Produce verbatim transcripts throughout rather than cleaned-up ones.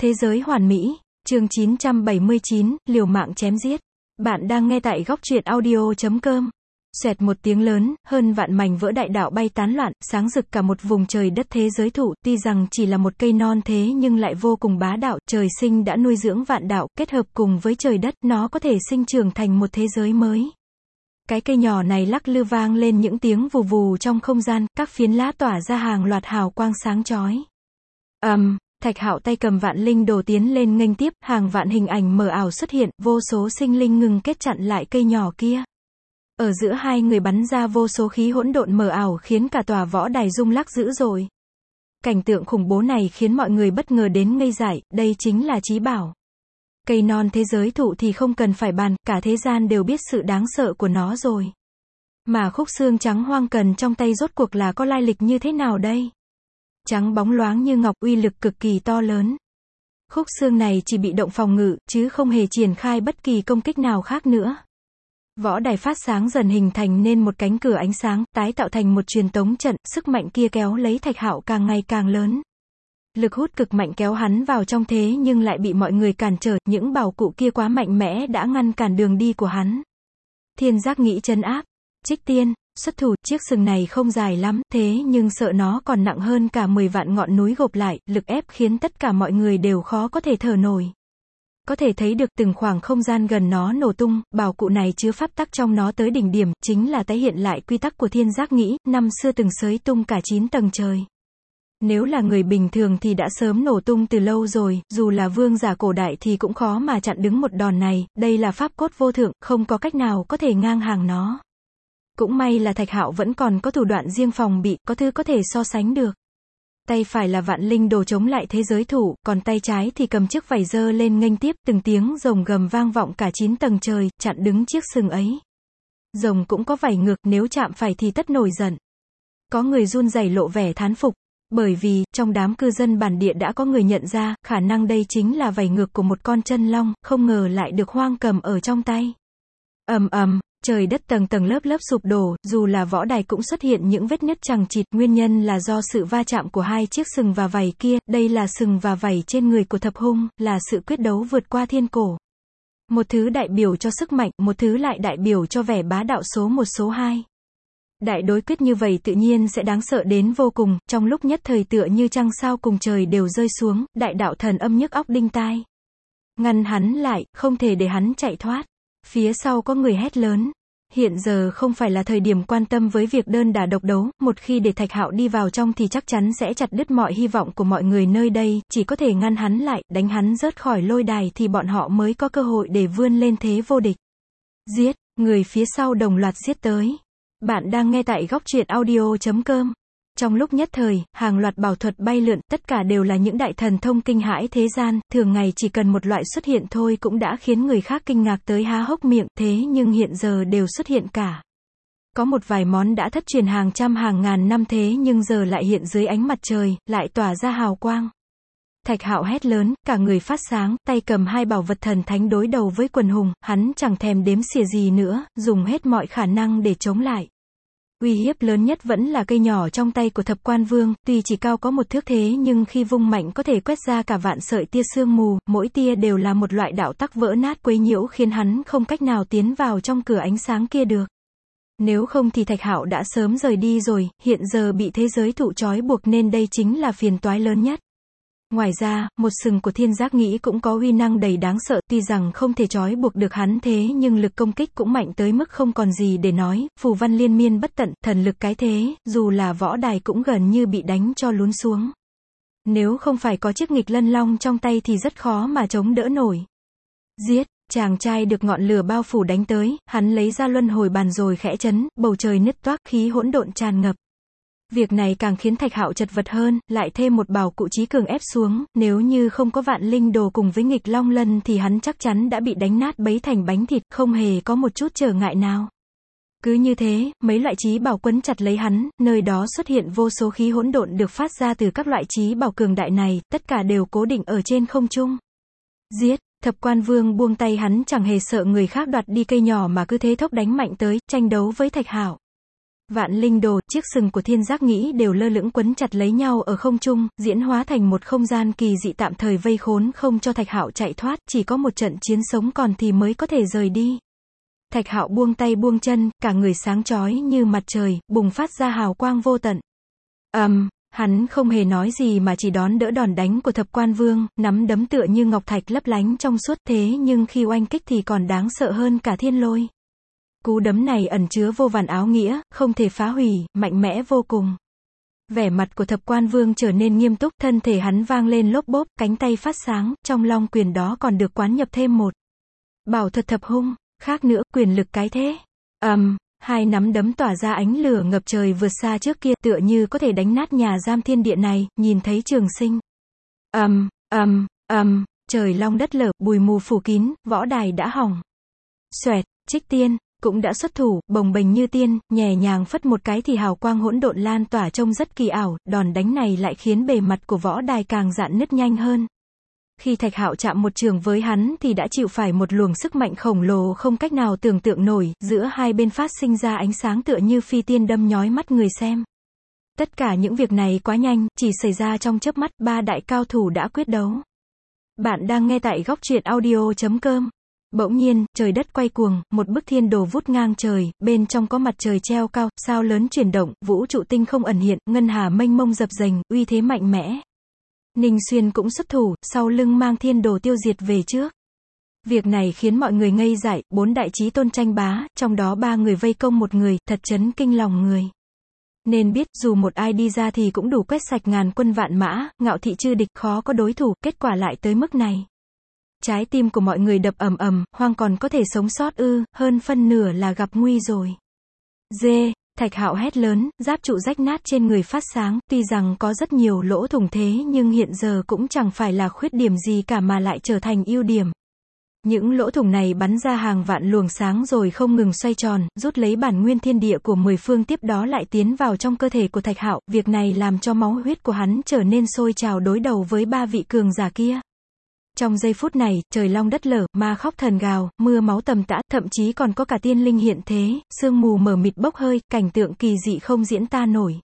Thế giới hoàn mỹ, chương chín trăm bảy mươi chín, liều mạng chém giết. Bạn đang nghe tại góc truyện audio chấm com. Xoẹt một tiếng lớn, hơn vạn mảnh vỡ đại đạo bay tán loạn, sáng rực cả một vùng trời đất thế giới thụ, tuy rằng chỉ là một cây non thế nhưng lại vô cùng bá đạo, trời sinh đã nuôi dưỡng vạn đạo, kết hợp cùng với trời đất, nó có thể sinh trưởng thành một thế giới mới. Cái cây nhỏ này lắc lư vang lên những tiếng vù vù trong không gian, các phiến lá tỏa ra hàng loạt hào quang sáng chói. ầm, um, Thạch Hạo tay cầm vạn linh đồ tiến lên nghênh tiếp, hàng vạn hình ảnh mờ ảo xuất hiện, vô số sinh linh ngừng kết chặn lại cây nhỏ kia. Ở giữa hai người bắn ra vô số khí hỗn độn mờ ảo khiến cả tòa võ đài rung lắc dữ dội. Cảnh tượng khủng bố này khiến mọi người bất ngờ đến ngây dại, đây chính là chí bảo. Cây non thế giới thụ thì không cần phải bàn, cả thế gian đều biết sự đáng sợ của nó rồi. Mà khúc xương trắng hoang cần trong tay rốt cuộc là có lai lịch như thế nào đây? Trắng bóng loáng như ngọc, uy lực cực kỳ to lớn. Khúc xương này chỉ bị động phòng ngự, chứ không hề triển khai bất kỳ công kích nào khác nữa. Võ đài phát sáng dần hình thành nên một cánh cửa ánh sáng, tái tạo thành một truyền tống trận, sức mạnh kia kéo lấy Thạch Hạo càng ngày càng lớn. Lực hút cực mạnh kéo hắn vào trong thế nhưng lại bị mọi người cản trở, những bảo cụ kia quá mạnh mẽ đã ngăn cản đường đi của hắn. Thiên Giác nghĩ trấn áp. Trích Tiên, xuất thủ, chiếc sừng này không dài lắm, thế nhưng sợ nó còn nặng hơn cả mười vạn ngọn núi gộp lại, lực ép khiến tất cả mọi người đều khó có thể thở nổi. Có thể thấy được từng khoảng không gian gần nó nổ tung, bảo cụ này chứa pháp tắc trong nó tới đỉnh điểm, chính là tái hiện lại quy tắc của Thiên Giác nghĩ, năm xưa từng xới tung cả chín tầng trời. Nếu là người bình thường thì đã sớm nổ tung từ lâu rồi, dù là vương giả cổ đại thì cũng khó mà chặn đứng một đòn này, đây là pháp cốt vô thượng, không có cách nào có thể ngang hàng nó. Cũng may là Thạch Hạo vẫn còn có thủ đoạn riêng phòng bị, có thứ có thể so sánh được. Tay phải là vạn linh đồ chống lại thế giới thủ, còn tay trái thì cầm chiếc vảy giơ lên nghênh tiếp, từng tiếng rồng gầm vang vọng cả chín tầng trời, chặn đứng chiếc sừng ấy. Rồng cũng có vảy ngược, nếu chạm phải thì tất nổi giận. Có người run rẩy lộ vẻ thán phục, bởi vì, trong đám cư dân bản địa đã có người nhận ra, khả năng đây chính là vảy ngược của một con chân long, không ngờ lại được Hoang cầm ở trong tay. ầm ầm. Trời đất tầng tầng lớp lớp sụp đổ, dù là võ đài cũng xuất hiện những vết nứt chằng chịt, nguyên nhân là do sự va chạm của hai chiếc sừng và vảy kia, đây là sừng và vảy trên người của thập hung, là sự quyết đấu vượt qua thiên cổ. Một thứ đại biểu cho sức mạnh, một thứ lại đại biểu cho vẻ bá đạo số một số hai. Đại đối quyết như vậy tự nhiên sẽ đáng sợ đến vô cùng, trong lúc nhất thời tựa như trăng sao cùng trời đều rơi xuống, đại đạo thần âm nhức óc đinh tai. Ngăn hắn lại, không thể để hắn chạy thoát. Phía sau có người hét lớn. Hiện giờ không phải là thời điểm quan tâm với việc đơn đả độc đấu, một khi để Thạch Hạo đi vào trong thì chắc chắn sẽ chặt đứt mọi hy vọng của mọi người nơi đây, chỉ có thể ngăn hắn lại, đánh hắn rớt khỏi lôi đài thì bọn họ mới có cơ hội để vươn lên thế vô địch. Giết, người phía sau đồng loạt giết tới. Bạn đang nghe tại góc truyện audio chấm com. Trong lúc nhất thời, hàng loạt bảo thuật bay lượn, tất cả đều là những đại thần thông kinh hãi thế gian, thường ngày chỉ cần một loại xuất hiện thôi cũng đã khiến người khác kinh ngạc tới há hốc miệng, thế nhưng hiện giờ đều xuất hiện cả. Có một vài món đã thất truyền hàng trăm hàng ngàn năm thế nhưng giờ lại hiện dưới ánh mặt trời, lại tỏa ra hào quang. Thạch Hạo hét lớn, cả người phát sáng, tay cầm hai bảo vật thần thánh đối đầu với quần hùng, hắn chẳng thèm đếm xỉa gì nữa, dùng hết mọi khả năng để chống lại. Uy hiếp lớn nhất vẫn là cây nhỏ trong tay của Thập Quan Vương, tuy chỉ cao có một thước thế nhưng khi vung mạnh có thể quét ra cả vạn sợi tia sương mù, mỗi tia đều là một loại đạo tắc vỡ nát quấy nhiễu khiến hắn không cách nào tiến vào trong cửa ánh sáng kia được. Nếu không thì Thạch Hạo đã sớm rời đi rồi, hiện giờ bị thế giới thụ trói buộc nên đây chính là phiền toái lớn nhất. Ngoài ra, một sừng của Thiên Giác nghĩ cũng có uy năng đầy đáng sợ, tuy rằng không thể trói buộc được hắn thế nhưng lực công kích cũng mạnh tới mức không còn gì để nói, phù văn liên miên bất tận, thần lực cái thế, dù là võ đài cũng gần như bị đánh cho lún xuống. Nếu không phải có chiếc nghịch lân long trong tay thì rất khó mà chống đỡ nổi. Giết, chàng trai được ngọn lửa bao phủ đánh tới, hắn lấy ra luân hồi bàn rồi khẽ chấn, bầu trời nứt toác, khí hỗn độn tràn ngập. Việc này càng khiến Thạch Hạo chật vật hơn, lại thêm một bảo cụ chí cường ép xuống, nếu như không có vạn linh đồ cùng với nghịch long lân thì hắn chắc chắn đã bị đánh nát bấy thành bánh thịt, không hề có một chút trở ngại nào. Cứ như thế, mấy loại chí bảo quấn chặt lấy hắn, nơi đó xuất hiện vô số khí hỗn độn được phát ra từ các loại chí bảo cường đại này, tất cả đều cố định ở trên không trung. Giết, Thập Quan Vương buông tay hắn chẳng hề sợ người khác đoạt đi cây nhỏ mà cứ thế thốc đánh mạnh tới, tranh đấu với Thạch Hạo. vạn linh đồ, chiếc sừng của thiên giác nghĩ đều lơ lửng quấn chặt lấy nhau ở không trung, diễn hóa thành một không gian kỳ dị tạm thời vây khốn không cho Thạch Hạo chạy thoát, chỉ có một trận chiến sống còn thì mới có thể rời đi. Thạch Hạo buông tay buông chân, cả người sáng chói như mặt trời, bùng phát ra hào quang vô tận. ầm, um, hắn không hề nói gì mà chỉ đón đỡ đòn đánh của Thập Quan Vương, nắm đấm tựa như ngọc thạch lấp lánh trong suốt, thế nhưng khi oanh kích thì còn đáng sợ hơn cả thiên lôi. Cú đấm này ẩn chứa vô vàn áo nghĩa, không thể phá hủy, mạnh mẽ vô cùng. Vẻ mặt của Thập Quan Vương trở nên nghiêm túc, thân thể hắn vang lên lốp bốp, cánh tay phát sáng, trong long quyền đó còn được quán nhập thêm một bảo thuật thập hung, khác nữa, quyền lực cái thế. ầm, um, hai nắm đấm tỏa ra ánh lửa ngập trời vượt xa trước kia, tựa như có thể đánh nát nhà giam thiên địa này, nhìn thấy Trường Sinh. ầm, um, ầm, um, ầm, um, trời long đất lở, bụi mù phủ kín, võ đài đã hỏng. Xoẹt, Trích Tiên cũng đã xuất thủ, bồng bềnh như tiên, nhẹ nhàng phất một cái thì hào quang hỗn độn lan tỏa trông rất kỳ ảo, đòn đánh này lại khiến bề mặt của võ đài càng rạn nứt nhanh hơn. Khi Thạch Hạo chạm một trường với hắn thì đã chịu phải một luồng sức mạnh khổng lồ không cách nào tưởng tượng nổi, giữa hai bên phát sinh ra ánh sáng tựa như phi tiên đâm nhói mắt người xem. Tất cả những việc này quá nhanh, chỉ xảy ra trong chớp mắt, ba đại cao thủ đã quyết đấu. Bạn đang nghe tại góc truyện audio chấm com. Bỗng nhiên, trời đất quay cuồng, một bức thiên đồ vút ngang trời, bên trong có mặt trời treo cao, sao lớn chuyển động, vũ trụ tinh không ẩn hiện, ngân hà mênh mông dập dềnh, uy thế mạnh mẽ. Ninh Xuyên cũng xuất thủ, sau lưng mang thiên đồ tiêu diệt về trước. Việc này khiến mọi người ngây dại, bốn đại chí tôn tranh bá, trong đó ba người vây công một người, thật chấn kinh lòng người. Nên biết, dù một ai đi ra thì cũng đủ quét sạch ngàn quân vạn mã, ngạo thị chư địch, khó có đối thủ, kết quả lại tới mức này. Trái tim của mọi người đập ầm ầm, Hoang còn có thể sống sót ư, hơn phân nửa là gặp nguy rồi. Dê, Thạch Hạo hét lớn, giáp trụ rách nát trên người phát sáng, tuy rằng có rất nhiều lỗ thủng thế nhưng hiện giờ cũng chẳng phải là khuyết điểm gì cả mà lại trở thành ưu điểm. Những lỗ thủng này bắn ra hàng vạn luồng sáng rồi không ngừng xoay tròn, rút lấy bản nguyên thiên địa của mười phương, tiếp đó lại tiến vào trong cơ thể của Thạch Hạo, việc này làm cho máu huyết của hắn trở nên sôi trào đối đầu với ba vị cường giả kia. Trong giây phút này, trời long đất lở, ma khóc thần gào, mưa máu tầm tã, thậm chí còn có cả tiên linh hiện thế, sương mù mờ mịt bốc hơi, cảnh tượng kỳ dị không diễn tả nổi.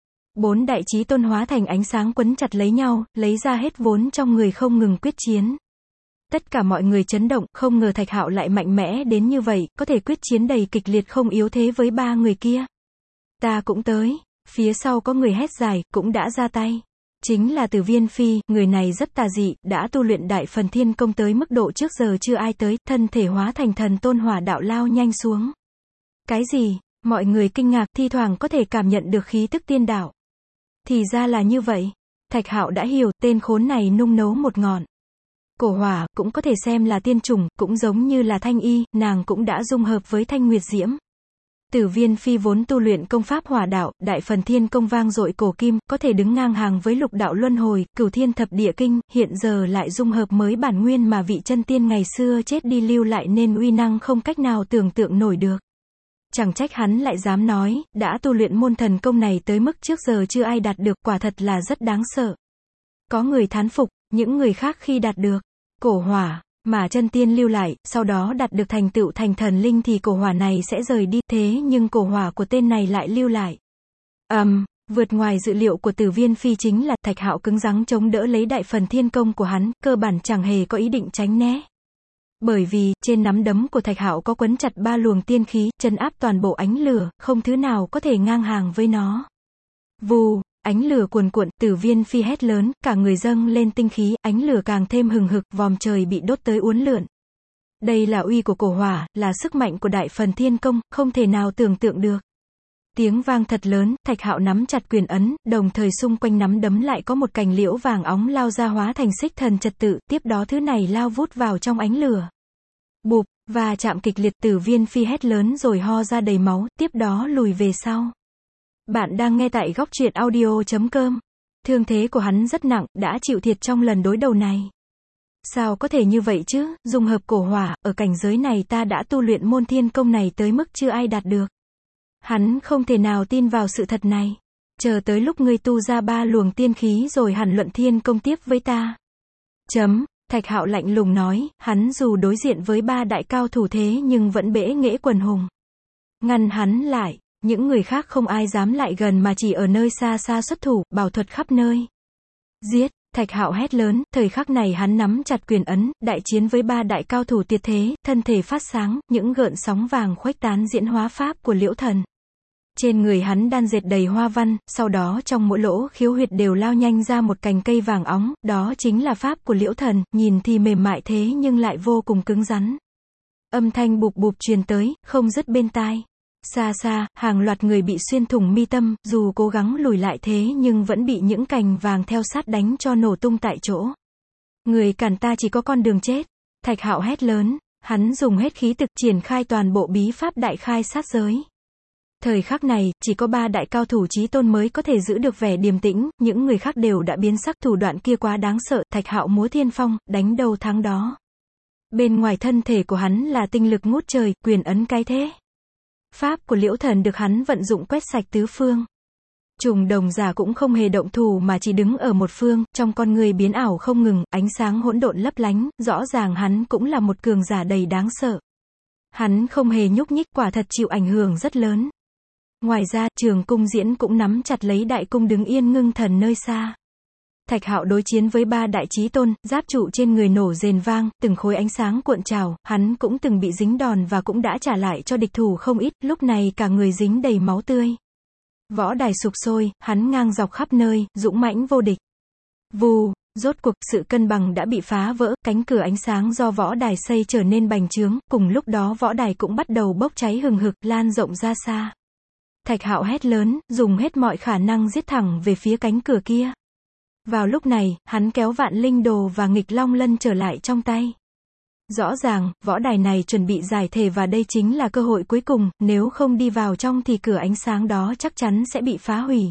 Bốn đại chí tôn hóa thành ánh sáng quấn chặt lấy nhau, lấy ra hết vốn trong người không ngừng quyết chiến. Tất cả mọi người chấn động, không ngờ Thạch Hạo lại mạnh mẽ đến như vậy, có thể quyết chiến đầy kịch liệt không yếu thế với ba người kia. Ta cũng tới, phía sau có người hét dài, cũng đã ra tay. Chính là Tử Viên Phi, người này rất tà dị, đã tu luyện đại phần thiên công tới mức độ trước giờ chưa ai tới, thân thể hóa thành thần tôn hỏa đạo lao nhanh xuống. Cái gì? Mọi người kinh ngạc, thi thoảng có thể cảm nhận được khí tức tiên đạo. Thì ra là như vậy. Thạch Hạo đã hiểu, tên khốn này nung nấu một ngọn cổ hỏa, cũng có thể xem là tiên chủng, cũng giống như là Thanh Y, nàng cũng đã dung hợp với Thanh Nguyệt Diễm. Tử Viên Phi vốn tu luyện công pháp hỏa đạo, đại phần thiên công vang dội cổ kim, có thể đứng ngang hàng với lục đạo luân hồi, cửu thiên thập địa kinh, hiện giờ lại dung hợp mới bản nguyên mà vị chân tiên ngày xưa chết đi lưu lại nên uy năng không cách nào tưởng tượng nổi được. Chẳng trách hắn lại dám nói, đã tu luyện môn thần công này tới mức trước giờ chưa ai đạt được, quả thật là rất đáng sợ. Có người thán phục, những người khác khi đạt được cổ hỏa mà chân tiên lưu lại, sau đó đạt được thành tựu thành thần linh thì cổ hỏa này sẽ rời đi, thế nhưng cổ hỏa của tên này lại lưu lại. ầm, um, vượt ngoài dự liệu của Tử Viên Phi chính là Thạch Hạo cứng rắn chống đỡ lấy đại phần thiên công của hắn, cơ bản chẳng hề có ý định tránh né. Bởi vì, trên nắm đấm của Thạch Hạo có quấn chặt ba luồng tiên khí, trấn áp toàn bộ ánh lửa, không thứ nào có thể ngang hàng với nó. Vù, ánh lửa cuồn cuộn, Tử Viên Phi hét lớn, cả người dâng lên tinh khí, ánh lửa càng thêm hừng hực, vòm trời bị đốt tới uốn lượn. Đây là uy của cổ hỏa, là sức mạnh của đại phần thiên công, không thể nào tưởng tượng được. Tiếng vang thật lớn, Thạch Hạo nắm chặt quyền ấn, đồng thời xung quanh nắm đấm lại có một cành liễu vàng óng lao ra hóa thành xích thần trật tự, tiếp đó thứ này lao vút vào trong ánh lửa. Bụp, và chạm kịch liệt, Tử Viên Phi hét lớn rồi ho ra đầy máu, tiếp đó lùi về sau. Bạn đang nghe tại góc truyện audio chấm com. Thương thế của hắn rất nặng, đã chịu thiệt trong lần đối đầu này. Sao có thể như vậy chứ, dùng hợp cổ hỏa, ở cảnh giới này ta đã tu luyện môn thiên công này tới mức chưa ai đạt được. Hắn không thể nào tin vào sự thật này. Chờ tới lúc ngươi tu ra ba luồng tiên khí rồi hẳn luận thiên công tiếp với ta. Chấm, Thạch Hạo lạnh lùng nói, hắn dù đối diện với ba đại cao thủ thế nhưng vẫn bẽ nghễ quần hùng. Ngăn hắn lại. những người khác không ai dám lại gần mà chỉ ở nơi xa xa xuất thủ, bảo thuật khắp nơi. Giết! Thạch Hạo hét lớn, thời khắc này hắn nắm chặt quyền ấn, đại chiến với ba đại cao thủ tuyệt thế, thân thể phát sáng, những gợn sóng vàng khuếch tán diễn hóa pháp của Liễu Thần. Trên người hắn đan dệt đầy hoa văn, sau đó trong mỗi lỗ khiếu huyệt đều lao nhanh ra một cành cây vàng óng, đó chính là pháp của Liễu Thần, nhìn thì mềm mại thế nhưng lại vô cùng cứng rắn. Âm thanh bụp bụp truyền tới, không dứt bên tai. Xa xa, hàng loạt người bị xuyên thủng mi tâm, dù cố gắng lùi lại thế nhưng vẫn bị những cành vàng theo sát đánh cho nổ tung tại chỗ. Người cản ta chỉ có con đường chết. Thạch Hạo hét lớn, hắn dùng hết khí thực triển khai toàn bộ bí pháp đại khai sát giới. Thời khắc này, chỉ có ba đại cao thủ chí tôn mới có thể giữ được vẻ điềm tĩnh, những người khác đều đã biến sắc, thủ đoạn kia quá đáng sợ, Thạch Hạo múa thiên phong, đánh đầu thắng đó. Bên ngoài thân thể của hắn là tinh lực ngút trời, quyền ấn cái thế. Pháp của Liễu Thần được hắn vận dụng quét sạch tứ phương. Trùng đồng giả cũng không hề động thủ mà chỉ đứng ở một phương, trong con người biến ảo không ngừng, ánh sáng hỗn độn lấp lánh, rõ ràng hắn cũng là một cường giả đầy đáng sợ. Hắn không hề nhúc nhích, quả thật chịu ảnh hưởng rất lớn. Ngoài ra, Trường Cung Diễn cũng nắm chặt lấy đại cung đứng yên ngưng thần nơi xa. Thạch Hạo đối chiến với ba đại chí tôn, giáp trụ trên người nổ rền vang, từng khối ánh sáng cuộn trào, hắn cũng từng bị dính đòn và cũng đã trả lại cho địch thủ không ít, lúc này cả người dính đầy máu tươi. Võ đài sụp sôi, hắn ngang dọc khắp nơi, dũng mãnh vô địch. Vù, rốt cuộc, sự cân bằng đã bị phá vỡ, cánh cửa ánh sáng do võ đài xây trở nên bành trướng, cùng lúc đó võ đài cũng bắt đầu bốc cháy hừng hực, lan rộng ra xa. Thạch Hạo hét lớn, dùng hết mọi khả năng giết thẳng về phía cánh cửa kia. Vào lúc này, hắn kéo Vạn Linh Đồ và Nghịch Long Lân trở lại trong tay. Rõ ràng, võ đài này chuẩn bị giải thể và đây chính là cơ hội cuối cùng, nếu không đi vào trong thì cửa ánh sáng đó chắc chắn sẽ bị phá hủy.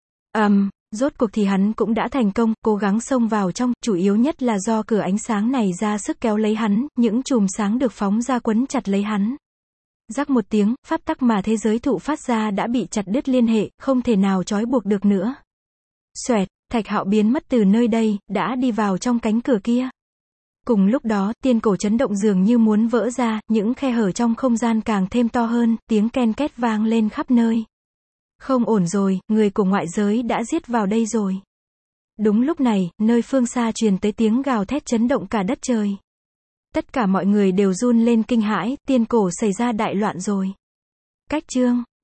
Ầm, um, rốt cuộc thì hắn cũng đã thành công, cố gắng xông vào trong, chủ yếu nhất là do cửa ánh sáng này ra sức kéo lấy hắn, những chùm sáng được phóng ra quấn chặt lấy hắn. Rắc một tiếng, pháp tắc mà thế giới thụ phát ra đã bị chặt đứt liên hệ, không thể nào trói buộc được nữa. Xoẹt, Thạch Hạo biến mất từ nơi đây, đã đi vào trong cánh cửa kia. Cùng lúc đó, tiên cổ chấn động dường như muốn vỡ ra, những khe hở trong không gian càng thêm to hơn, tiếng ken két vang lên khắp nơi. Không ổn rồi, người của ngoại giới đã giết vào đây rồi. Đúng lúc này, nơi phương xa truyền tới tiếng gào thét chấn động cả đất trời. Tất cả mọi người đều run lên kinh hãi, tiên cổ xảy ra đại loạn rồi. Cách chương